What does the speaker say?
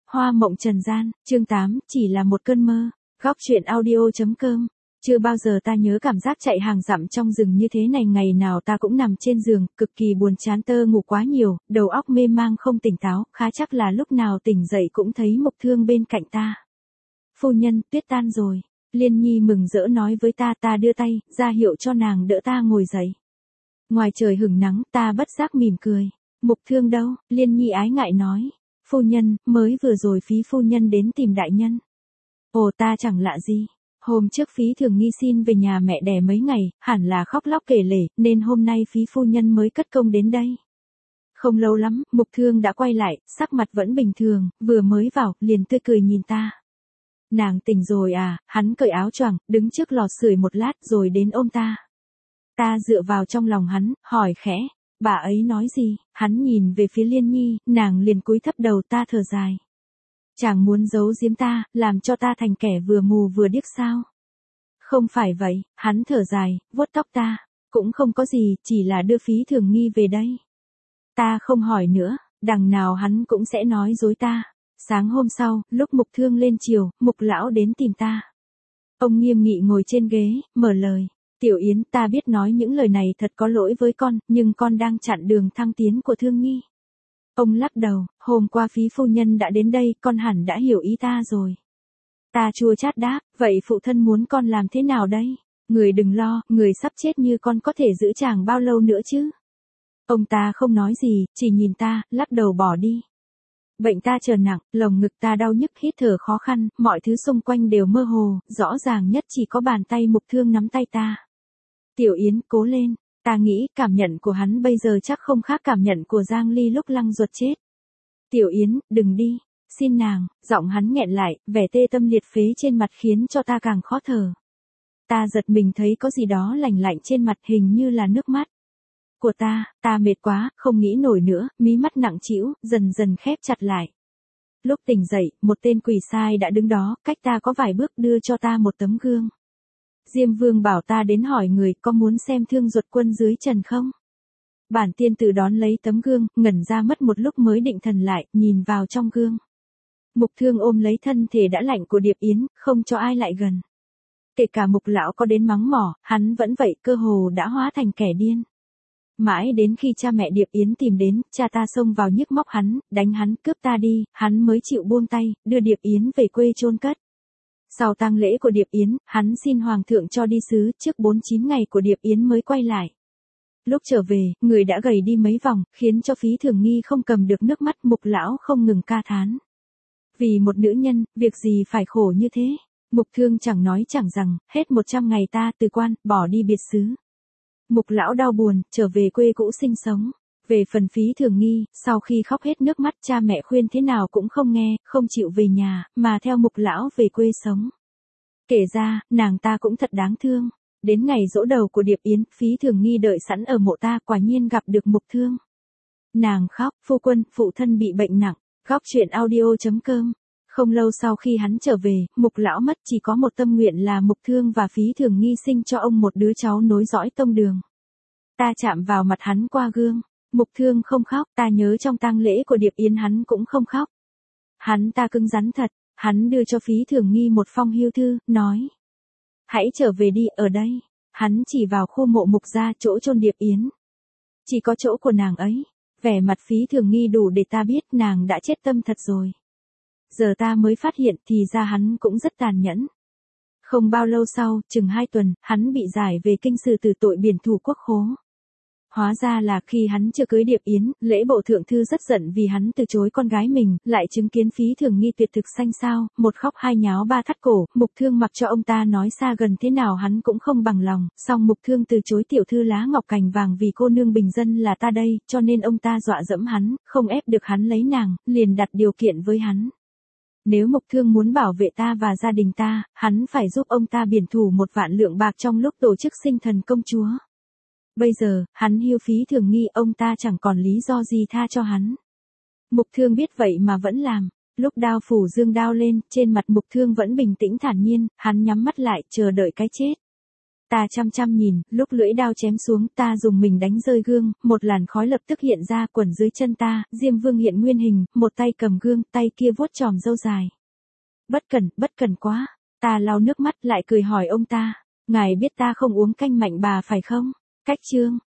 Hoa mộng trần gian, chương 8, chỉ là một cơn mơ. Góc truyện audio.com. Chưa bao giờ ta nhớ cảm giác chạy hàng dặm trong rừng như thế này, ngày nào ta cũng nằm trên giường, cực kỳ buồn chán, tơ ngủ quá nhiều, đầu óc mê mang không tỉnh táo, khá chắc là lúc nào tỉnh dậy cũng thấy Mục Thương bên cạnh ta. Phu nhân, tuyết tan rồi. Liên Nhi mừng rỡ nói với ta, ta đưa tay, ra hiệu cho nàng đỡ ta ngồi dậy. Ngoài trời hửng nắng, ta bất giác mỉm cười. Mục Thương đâu? Liên Nhi ái ngại nói. Phu nhân, mới vừa rồi Phí phu nhân đến tìm đại nhân. Ồ, ta chẳng lạ gì. Hôm trước Phí Thường Nghi xin về nhà mẹ đẻ mấy ngày, hẳn là khóc lóc kể lể, nên hôm nay Phí phu nhân mới cất công đến đây. Không lâu lắm, Mục Thương đã quay lại, sắc mặt vẫn bình thường, vừa mới vào, liền tươi cười nhìn ta. Nàng tỉnh rồi à? Hắn cởi áo choàng, đứng trước lò sưởi một lát rồi đến ôm ta. Ta dựa vào trong lòng hắn, hỏi khẽ. Bà ấy nói gì? Hắn nhìn về phía Liên Nhi, nàng liền cúi thấp đầu, ta thở dài. Chàng muốn giấu giếm ta, làm cho ta thành kẻ vừa mù vừa điếc sao? Không phải vậy, hắn thở dài, vuốt tóc ta. Cũng không có gì, chỉ là đưa Phí Thường Nghi về đây. Ta không hỏi nữa, đằng nào hắn cũng sẽ nói dối ta. Sáng hôm sau, lúc Mục Thương lên chiều, Mục lão đến tìm ta. Ông nghiêm nghị ngồi trên ghế, mở lời. Tiểu Yến, ta biết nói những lời này thật có lỗi với con, nhưng con đang chặn đường thăng tiến của Thương Nhi. Ông lắc đầu, hôm qua Phí phu nhân đã đến đây, con hẳn đã hiểu ý ta rồi. Ta chua chát đáp, vậy phụ thân muốn con làm thế nào đây? Người đừng lo, người sắp chết như con có thể giữ chàng bao lâu nữa chứ? Ông ta không nói gì, chỉ nhìn ta, lắc đầu bỏ đi. Bệnh ta trở nặng, lồng ngực ta đau nhức, hít thở khó khăn, mọi thứ xung quanh đều mơ hồ, rõ ràng nhất chỉ có bàn tay Mục Thương nắm tay ta. Tiểu Yến, cố lên. Ta nghĩ cảm nhận của hắn bây giờ chắc không khác cảm nhận của Giang Ly lúc Lăng Duật chết. Tiểu Yến, đừng đi. Xin nàng. Giọng hắn nghẹn lại, vẻ tê tâm liệt phế trên mặt khiến cho ta càng khó thở. Ta giật mình thấy có gì đó lạnh lạnh trên mặt, hình như là nước mắt của ta mệt quá, không nghĩ nổi nữa, mí mắt nặng trĩu, dần dần khép chặt lại. Lúc tỉnh dậy, một tên quỷ sai đã đứng đó, cách ta có vài bước, đưa cho ta một tấm gương. Diêm Vương bảo ta đến hỏi người có muốn xem Thương Duật Quân dưới trần không? Bản tiên tử đón lấy tấm gương, ngẩn ra mất một lúc mới định thần lại, nhìn vào trong gương. Mục Thương ôm lấy thân thể đã lạnh của Điệp Yến, không cho ai lại gần. Kể cả Mục lão có đến mắng mỏ, hắn vẫn vậy, cơ hồ đã hóa thành kẻ điên. Mãi đến khi cha mẹ Điệp Yến tìm đến, cha ta xông vào nhức móc hắn, đánh hắn, cướp ta đi, hắn mới chịu buông tay, đưa Điệp Yến về quê chôn cất. Sau tang lễ của Điệp Yến, hắn xin hoàng thượng cho đi xứ, trước 49 ngày của Điệp Yến mới quay lại. Lúc trở về, người đã gầy đi mấy vòng, khiến cho Phí Thường Nghi không cầm được nước mắt. Mục lão không ngừng ca thán. Vì một nữ nhân, việc gì phải khổ như thế? Mục Thương chẳng nói chẳng rằng, hết 100 ngày ta từ quan, bỏ đi biệt xứ. Mục lão đau buồn, trở về quê cũ sinh sống. Về phần Phí Thường Nghi, sau khi khóc hết nước mắt, cha mẹ khuyên thế nào cũng không nghe, không chịu về nhà, mà theo Mục lão về quê sống. Kể ra, nàng ta cũng thật đáng thương. Đến ngày giỗ đầu của Điệp Yến, Phí Thường Nghi đợi sẵn ở mộ ta, quả nhiên gặp được Mục Thương. Nàng khóc, phu quân, phụ thân bị bệnh nặng. Góc truyện audio.com. Không lâu sau khi hắn trở về, Mục lão mất, chỉ có một tâm nguyện là Mục Thương và Phí Thường Nghi sinh cho ông một đứa cháu nối dõi tông đường. Ta chạm vào mặt hắn qua gương. Mục Thương không khóc, ta nhớ trong tang lễ của Điệp Yến hắn cũng không khóc. Hắn ta cứng rắn thật, hắn đưa cho Phí Thường Nghi một phong hưu thư, nói. Hãy trở về đi, ở đây. Hắn chỉ vào khu mộ Mục gia, chỗ chôn Điệp Yến. Chỉ có chỗ của nàng ấy. Vẻ mặt Phí Thường Nghi đủ để ta biết nàng đã chết tâm thật rồi. Giờ ta mới phát hiện thì ra hắn cũng rất tàn nhẫn. Không bao lâu sau, chừng 2 tuần, hắn bị giải về kinh sư từ tội biển thủ quốc khố. Hóa ra là khi hắn chưa cưới Điệp Yến, lễ bộ thượng thư rất giận vì hắn từ chối con gái mình, lại chứng kiến Phí Thường Nghi tuyệt thực xanh xao, một khóc hai nháo ba thắt cổ. Mục Thương mặc cho ông ta nói xa gần thế nào hắn cũng không bằng lòng, song Mục Thương từ chối tiểu thư lá ngọc cành vàng vì cô nương bình dân là ta đây, cho nên ông ta dọa dẫm hắn, không ép được hắn lấy nàng, liền đặt điều kiện với hắn. Nếu Mục Thương muốn bảo vệ ta và gia đình ta, hắn phải giúp ông ta biển thủ 1 vạn lượng bạc trong lúc tổ chức sinh thần công chúa. Bây giờ, hắn hưu Phí Thường Nghi, ông ta chẳng còn lý do gì tha cho hắn. Mục Thương biết vậy mà vẫn làm. Lúc đao phủ dương đao lên, trên mặt Mục Thương vẫn bình tĩnh thản nhiên, hắn nhắm mắt lại, chờ đợi cái chết. Ta chăm chăm nhìn, lúc lưỡi đao chém xuống, ta dùng mình đánh rơi gương, một làn khói lập tức hiện ra quẩn dưới chân ta, Diêm Vương hiện nguyên hình, một tay cầm gương, tay kia vuốt chòm râu dài. Bất cẩn quá. Ta lau nước mắt lại cười hỏi ông ta, ngài biết ta không uống canh mạnh bà phải không? Cách chương